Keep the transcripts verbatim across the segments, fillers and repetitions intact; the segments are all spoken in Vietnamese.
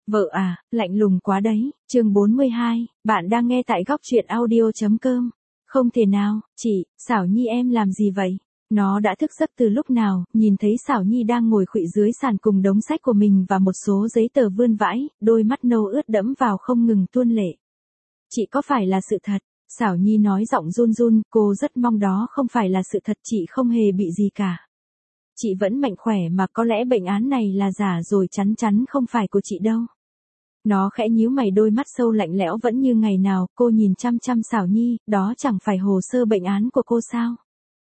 Vợ à, lạnh lùng quá đấy. Chương bốn mươi hai, bạn đang nghe tại góc truyện audio.com. Không thể nào, chị, Xảo Nhi em làm gì vậy? Nó đã thức giấc từ lúc nào, nhìn thấy Xảo Nhi đang ngồi khuỵu dưới sàn cùng đống sách của mình và một số giấy tờ vươn vãi, đôi mắt nâu ướt đẫm vào không ngừng tuôn lệ. Chị có phải là sự thật? Xảo Nhi nói giọng run run, cô rất mong đó không phải là sự thật, chị không hề bị gì cả. Chị vẫn mạnh khỏe mà, có lẽ bệnh án này là giả rồi, chắn chắn không phải của chị đâu. Nó khẽ nhíu mày, đôi mắt sâu lạnh lẽo vẫn như ngày nào, cô nhìn chăm chăm Xảo Nhi, đó chẳng phải hồ sơ bệnh án của cô sao?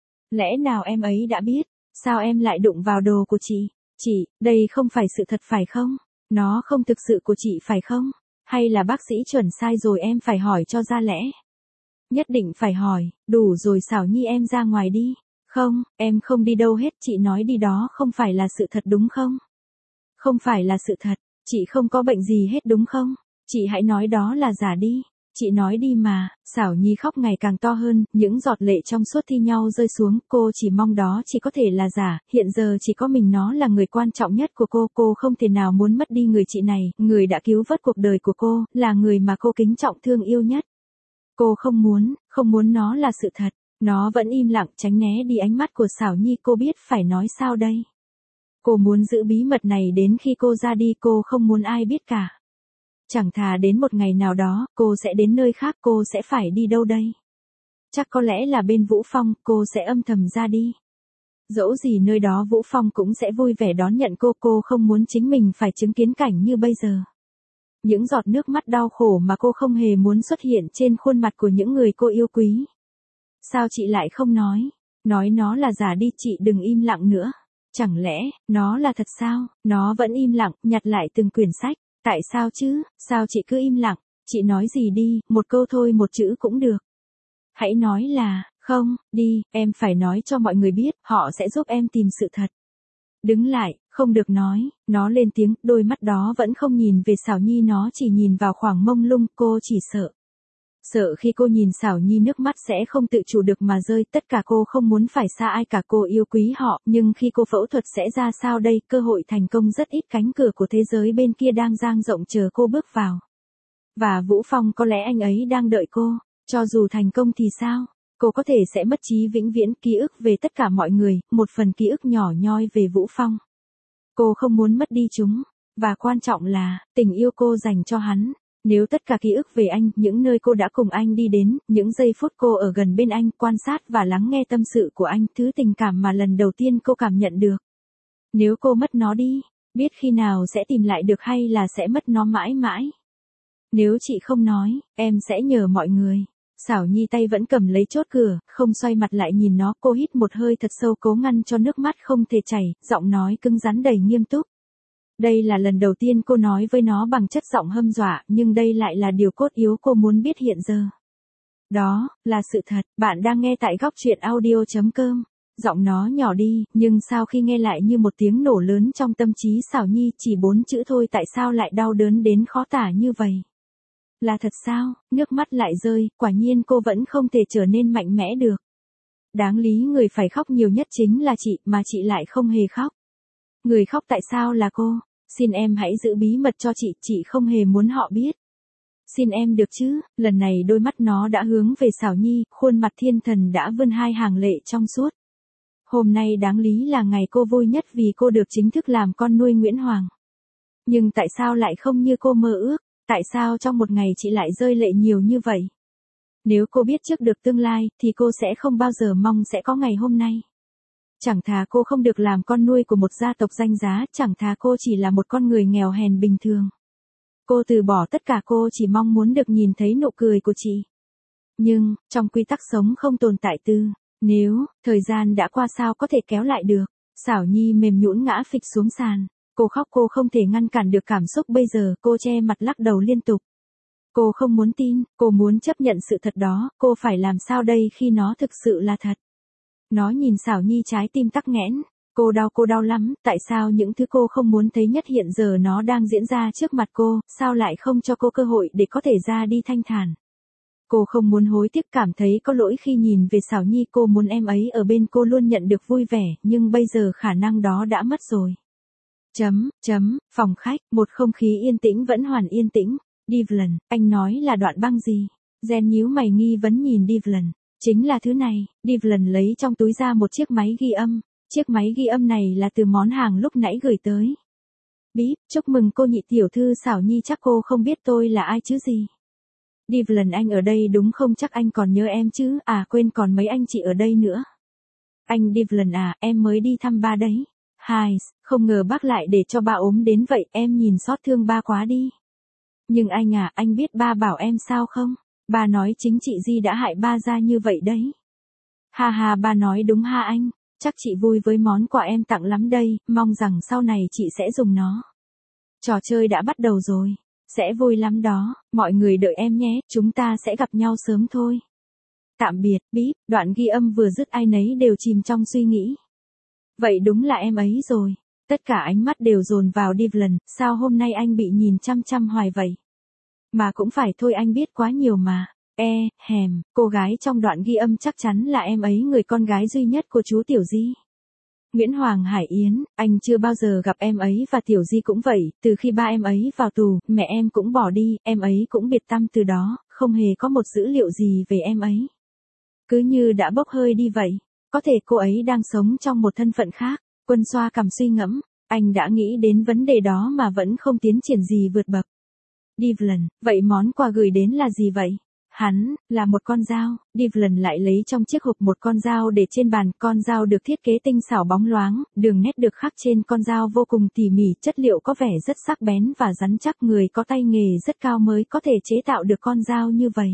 Lẽ nào em ấy đã biết, sao em lại đụng vào đồ của chị? Chị, đây không phải sự thật phải không? Nó không thực sự của chị phải không? Hay là bác sĩ chuẩn sai rồi, em phải hỏi cho ra lẽ? Nhất định phải hỏi, đủ rồi Xảo Nhi, em ra ngoài đi. Không, em không đi đâu hết, chị nói đi, đó không phải là sự thật đúng không? Không phải là sự thật, chị không có bệnh gì hết đúng không? Chị hãy nói đó là giả đi. Chị nói đi mà. Xảo Nhi khóc ngày càng to hơn, những giọt lệ trong suốt thi nhau rơi xuống, cô chỉ mong đó chỉ có thể là giả, hiện giờ chỉ có mình nó là người quan trọng nhất của cô, cô không thể nào muốn mất đi người chị này, người đã cứu vớt cuộc đời của cô, là người mà cô kính trọng thương yêu nhất. Cô không muốn, không muốn nó là sự thật. Nó vẫn im lặng, tránh né đi ánh mắt của Xảo Nhi, cô biết phải nói sao đây. Cô muốn giữ bí mật này đến khi cô ra đi, cô không muốn ai biết cả. Chẳng thà đến một ngày nào đó, cô sẽ đến nơi khác, cô sẽ phải đi đâu đây? Chắc có lẽ là bên Vũ Phong, cô sẽ âm thầm ra đi. Dẫu gì nơi đó Vũ Phong cũng sẽ vui vẻ đón nhận cô, cô không muốn chính mình phải chứng kiến cảnh như bây giờ. Những giọt nước mắt đau khổ mà cô không hề muốn xuất hiện trên khuôn mặt của những người cô yêu quý. Sao chị lại không nói? Nói nó là giả đi, chị đừng im lặng nữa. Chẳng lẽ, nó là thật sao? Nó vẫn im lặng, nhặt lại từng quyển sách. Tại sao chứ? Sao chị cứ im lặng? Chị nói gì đi, một câu thôi, một chữ cũng được. Hãy nói là, không, đi, em phải nói cho mọi người biết, họ sẽ giúp em tìm sự thật. Đứng lại, không được nói, nó lên tiếng, đôi mắt đó vẫn không nhìn về Xảo Nhi, nó chỉ nhìn vào khoảng mông lung, cô chỉ sợ. Sợ khi cô nhìn Xảo Nhi nước mắt sẽ không tự chủ được mà rơi, tất cả cô không muốn phải xa ai cả, cô yêu quý họ, nhưng khi cô phẫu thuật sẽ ra sao đây, cơ hội thành công rất ít, cánh cửa của thế giới bên kia đang dang rộng chờ cô bước vào. Và Vũ Phong, có lẽ anh ấy đang đợi cô, cho dù thành công thì sao, cô có thể sẽ mất trí vĩnh viễn, ký ức về tất cả mọi người, một phần ký ức nhỏ nhoi về Vũ Phong. Cô không muốn mất đi chúng, và quan trọng là, tình yêu cô dành cho hắn. Nếu tất cả ký ức về anh, những nơi cô đã cùng anh đi đến, những giây phút cô ở gần bên anh, quan sát và lắng nghe tâm sự của anh, thứ tình cảm mà lần đầu tiên cô cảm nhận được. Nếu cô mất nó đi, biết khi nào sẽ tìm lại được hay là sẽ mất nó mãi mãi. Nếu chị không nói, em sẽ nhờ mọi người. Xảo Nhi tay vẫn cầm lấy chốt cửa, không xoay mặt lại nhìn nó, cô hít một hơi thật sâu, cố ngăn cho nước mắt không thể chảy, giọng nói cứng rắn đầy nghiêm túc. Đây là lần đầu tiên cô nói với nó bằng chất giọng hâm dọa, nhưng đây lại là điều cốt yếu cô muốn biết hiện giờ. Đó, là sự thật, bạn đang nghe tại góc truyện audio.com. Giọng nó nhỏ đi, nhưng sau khi nghe lại như một tiếng nổ lớn trong tâm trí Xảo Nhi, chỉ bốn chữ thôi, tại sao lại đau đớn đến khó tả như vậy? Là thật sao? Nước mắt lại rơi, quả nhiên cô vẫn không thể trở nên mạnh mẽ được. Đáng lý người phải khóc nhiều nhất chính là chị, mà chị lại không hề khóc. Người khóc tại sao là cô? Xin em hãy giữ bí mật cho chị, chị không hề muốn họ biết. Xin em được chứ? Lần này đôi mắt nó đã hướng về Xảo Nhi, khuôn mặt thiên thần đã vươn hai hàng lệ trong suốt. Hôm nay đáng lý là ngày cô vui nhất vì cô được chính thức làm con nuôi Nguyễn Hoàng. Nhưng tại sao lại không như cô mơ ước? Tại sao trong một ngày chị lại rơi lệ nhiều như vậy? Nếu cô biết trước được tương lai, thì cô sẽ không bao giờ mong sẽ có ngày hôm nay. Chẳng thà cô không được làm con nuôi của một gia tộc danh giá, chẳng thà cô chỉ là một con người nghèo hèn bình thường. Cô từ bỏ tất cả, cô chỉ mong muốn được nhìn thấy nụ cười của chị. Nhưng, trong quy tắc sống không tồn tại tư, nếu, thời gian đã qua sao có thể kéo lại được. Xảo Nhi mềm nhũn ngã phịch xuống sàn. Cô khóc, cô không thể ngăn cản được cảm xúc bây giờ, cô che mặt lắc đầu liên tục. Cô không muốn tin, cô muốn chấp nhận sự thật đó, cô phải làm sao đây khi nó thực sự là thật. Nó nhìn Xảo Nhi, trái tim tắc nghẽn. Cô đau, cô đau lắm, tại sao những thứ cô không muốn thấy nhất hiện giờ nó đang diễn ra trước mặt cô, sao lại không cho cô cơ hội để có thể ra đi thanh thản. Cô không muốn hối tiếc, cảm thấy có lỗi khi nhìn về Xảo Nhi, cô muốn em ấy ở bên cô luôn nhận được vui vẻ, nhưng bây giờ khả năng đó đã mất rồi. Chấm, chấm, phòng khách, một không khí yên tĩnh vẫn hoàn yên tĩnh. Devlin, anh nói là đoạn băng gì? Jen nhíu mày nghi vấn nhìn Devlin. Chính là thứ này. Devlin lấy trong túi ra một chiếc máy ghi âm. Chiếc máy ghi âm này là từ món hàng lúc nãy gửi tới. Bíp, chúc mừng cô nhị tiểu thư xảo nhi, chắc cô không biết tôi là ai chứ gì. Devlin, anh ở đây đúng không? Chắc anh còn nhớ em chứ? À quên, còn mấy anh chị ở đây nữa. Anh Devlin à, em mới đi thăm ba đấy. Hai, không ngờ bác lại để cho ba ốm đến vậy, em nhìn xót thương ba quá đi. Nhưng anh à, anh biết ba bảo em sao không? Ba nói chính chị Di đã hại ba ra như vậy đấy. Ha ha, ba nói đúng ha anh. Chắc chị vui với món quà em tặng lắm đây, mong rằng sau này chị sẽ dùng nó. Trò chơi đã bắt đầu rồi. Sẽ vui lắm đó, mọi người đợi em nhé, chúng ta sẽ gặp nhau sớm thôi. Tạm biệt, bíp, đoạn ghi âm vừa dứt ai nấy đều chìm trong suy nghĩ. Vậy đúng là em ấy rồi. Tất cả ánh mắt đều dồn vào Devlin, sao hôm nay anh bị nhìn chăm chăm hoài vậy? Mà cũng phải thôi, anh biết quá nhiều mà. E, hèm, cô gái trong đoạn ghi âm chắc chắn là em ấy, người con gái duy nhất của chú Tiểu Di. Nguyễn Hoàng Hải Yến, anh chưa bao giờ gặp em ấy và Tiểu Di cũng vậy, từ khi ba em ấy vào tù, mẹ em cũng bỏ đi, em ấy cũng biệt tăm từ đó, không hề có một dữ liệu gì về em ấy. Cứ như đã bốc hơi đi vậy, có thể cô ấy đang sống trong một thân phận khác. Quân xoa cằm suy ngẫm, anh đã nghĩ đến vấn đề đó mà vẫn không tiến triển gì vượt bậc. Devlin, vậy món quà gửi đến là gì vậy? Hắn, là một con dao. Devlin lại lấy trong chiếc hộp một con dao để trên bàn. Con dao được thiết kế tinh xảo bóng loáng, đường nét được khắc trên con dao vô cùng tỉ mỉ, chất liệu có vẻ rất sắc bén và rắn chắc, người có tay nghề rất cao mới có thể chế tạo được con dao như vậy.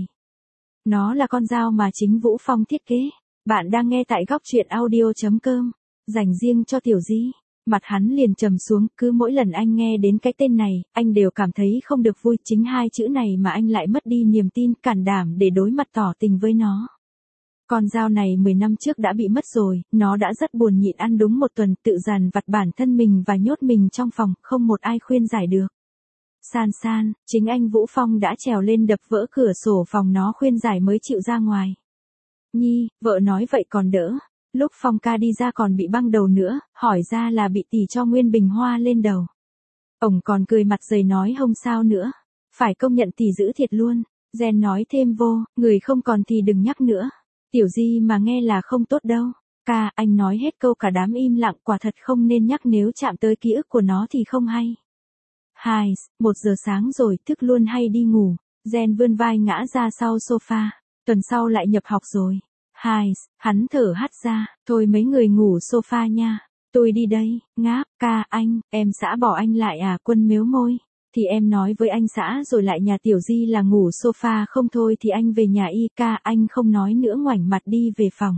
Nó là con dao mà chính Vũ Phong thiết kế. Bạn đang nghe tại góc truyện audio chấm com, dành riêng cho Tiểu Di. Mặt hắn liền trầm xuống, cứ mỗi lần anh nghe đến cái tên này, anh đều cảm thấy không được vui, chính hai chữ này mà anh lại mất đi niềm tin, cản đảm để đối mặt tỏ tình với nó. Con dao này mười năm trước đã bị mất rồi, nó đã rất buồn nhịn ăn đúng một tuần, tự dằn vặt bản thân mình và nhốt mình trong phòng, không một ai khuyên giải được. San san, chính anh Vũ Phong đã trèo lên đập vỡ cửa sổ phòng nó khuyên giải mới chịu ra ngoài. Nhi, vợ nói vậy còn đỡ. Lúc Phong ca đi ra còn bị băng đầu nữa, hỏi ra là bị tỷ cho nguyên bình hoa lên đầu. Ổng còn cười mặt dày nói không sao nữa. Phải công nhận tỷ giữ thiệt luôn. Jen nói thêm vô, người không còn thì đừng nhắc nữa. Tiểu Di mà nghe là không tốt đâu. Ca, anh nói hết câu cả đám im lặng, quả thật không nên nhắc, nếu chạm tới ký ức của nó thì không hay. Hai, một giờ sáng rồi, thức luôn hay đi ngủ. Jen vươn vai ngã ra sau sofa. Tuần sau lại nhập học rồi. Hai, hắn thở hắt ra, thôi mấy người ngủ sofa nha. Tôi đi đây, ngáp, ca, anh, em xã bỏ anh lại à? Quân mếu môi. Thì em nói với anh xã rồi lại nhà Tiểu Di là ngủ sofa, không thôi thì anh về nhà y. Ca, anh không nói nữa, ngoảnh mặt đi về phòng.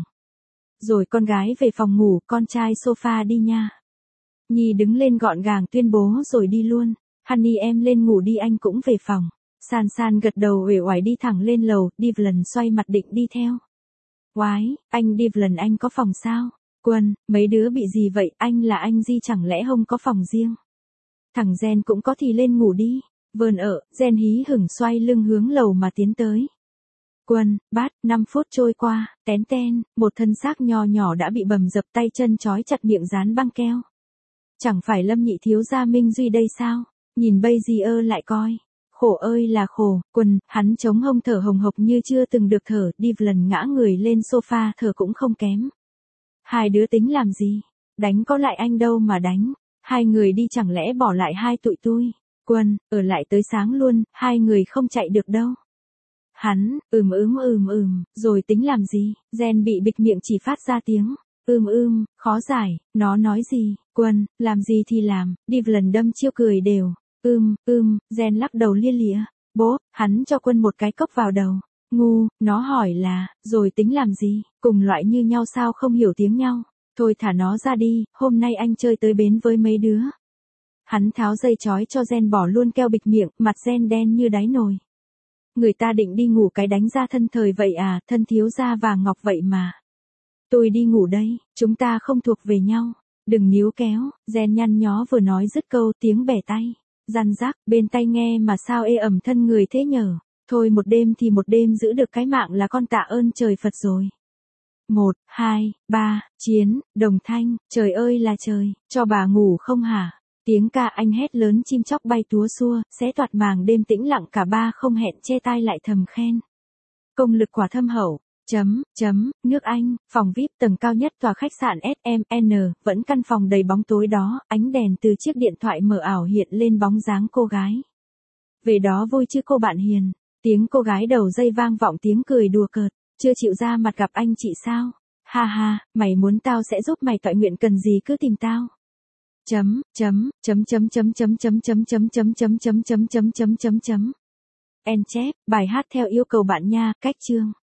Rồi con gái về phòng ngủ, con trai sofa đi nha. Nhi đứng lên gọn gàng tuyên bố rồi đi luôn. Honey em lên ngủ đi, anh cũng về phòng. San san gật đầu uể oải đi thẳng lên lầu. Devlin xoay mặt định đi theo. Oái, anh Devlin, anh có phòng sao? Quân, mấy đứa bị gì vậy? Anh là anh Di chẳng lẽ không có phòng riêng? Thằng Jen cũng có thì lên ngủ đi. Vờn ở, Jen hí hửng xoay lưng hướng lầu mà tiến tới. Quân, bát, năm phút trôi qua, tén ten, một thân xác nho nhỏ đã bị bầm dập, tay chân trói chặt, miệng dán băng keo. Chẳng phải Lâm nhị thiếu gia Minh Duy đây sao? Nhìn bây gì ơ lại coi. Khổ ơi là khổ. Quân, hắn chống hông thở hồng hộc như chưa từng được thở. Devlin ngã người lên sofa, thở cũng không kém. Hai đứa tính làm gì? Đánh có lại anh đâu mà đánh. Hai người đi chẳng lẽ bỏ lại hai tụi tôi? Quân, ở lại tới sáng luôn, hai người không chạy được đâu. Hắn, ừm ừm ừm ừm, rồi tính làm gì? Jen bị bịt miệng chỉ phát ra tiếng. Ưm ưm, khó giải, nó nói gì? Quân, làm gì thì làm. Devlin đâm chiêu cười đều. Ưm, ưm, Jen lắc đầu lia lịa. Bố, hắn cho Quân một cái cốc vào đầu. Ngu, nó hỏi là, rồi tính làm gì? Cùng loại như nhau sao không hiểu tiếng nhau? Thôi thả nó ra đi, hôm nay anh chơi tới bến với mấy đứa. Hắn tháo dây trói cho Jen, bỏ luôn keo bịt miệng, mặt Jen đen như đáy nồi. Người ta định đi ngủ cái đánh ra thân thời vậy à, thân thiếu gia vàng ngọc vậy mà. Tôi đi ngủ đây, chúng ta không thuộc về nhau. Đừng níu kéo, Jen nhăn nhó vừa nói dứt câu, tiếng bẻ tay. Răn rác, bên tai nghe mà sao ê ẩm thân người thế nhở. Thôi một đêm thì một đêm, giữ được cái mạng là con tạ ơn trời Phật rồi. Một, hai, ba, chiến, đồng thanh, trời ơi là trời, cho bà ngủ không hả? Tiếng ca anh hét lớn chim chóc bay túa xua, xé toạc màng đêm tĩnh lặng cả ba không hẹn che tai lại thầm khen. Công lực quả thâm hậu. Chấm, chấm, nước Anh, phòng vi ai pi tầng cao nhất tòa khách sạn ét em en, vẫn căn phòng đầy bóng tối đó, ánh đèn từ chiếc điện thoại mờ ảo hiện lên bóng dáng cô gái. Về đó vui chứ cô bạn hiền, tiếng cô gái đầu dây vang vọng tiếng cười đùa cợt, chưa chịu ra mặt gặp anh chị sao? Ha ha, mày muốn tao sẽ giúp mày toại nguyện cần gì cứ tìm tao. Chấm, chấm, chấm chấm chấm chấm chấm chấm chấm chấm chấm chấm chấm chấm chấm chấm chấm. En chép, bài hát theo yêu cầu bạn nha, cách chương.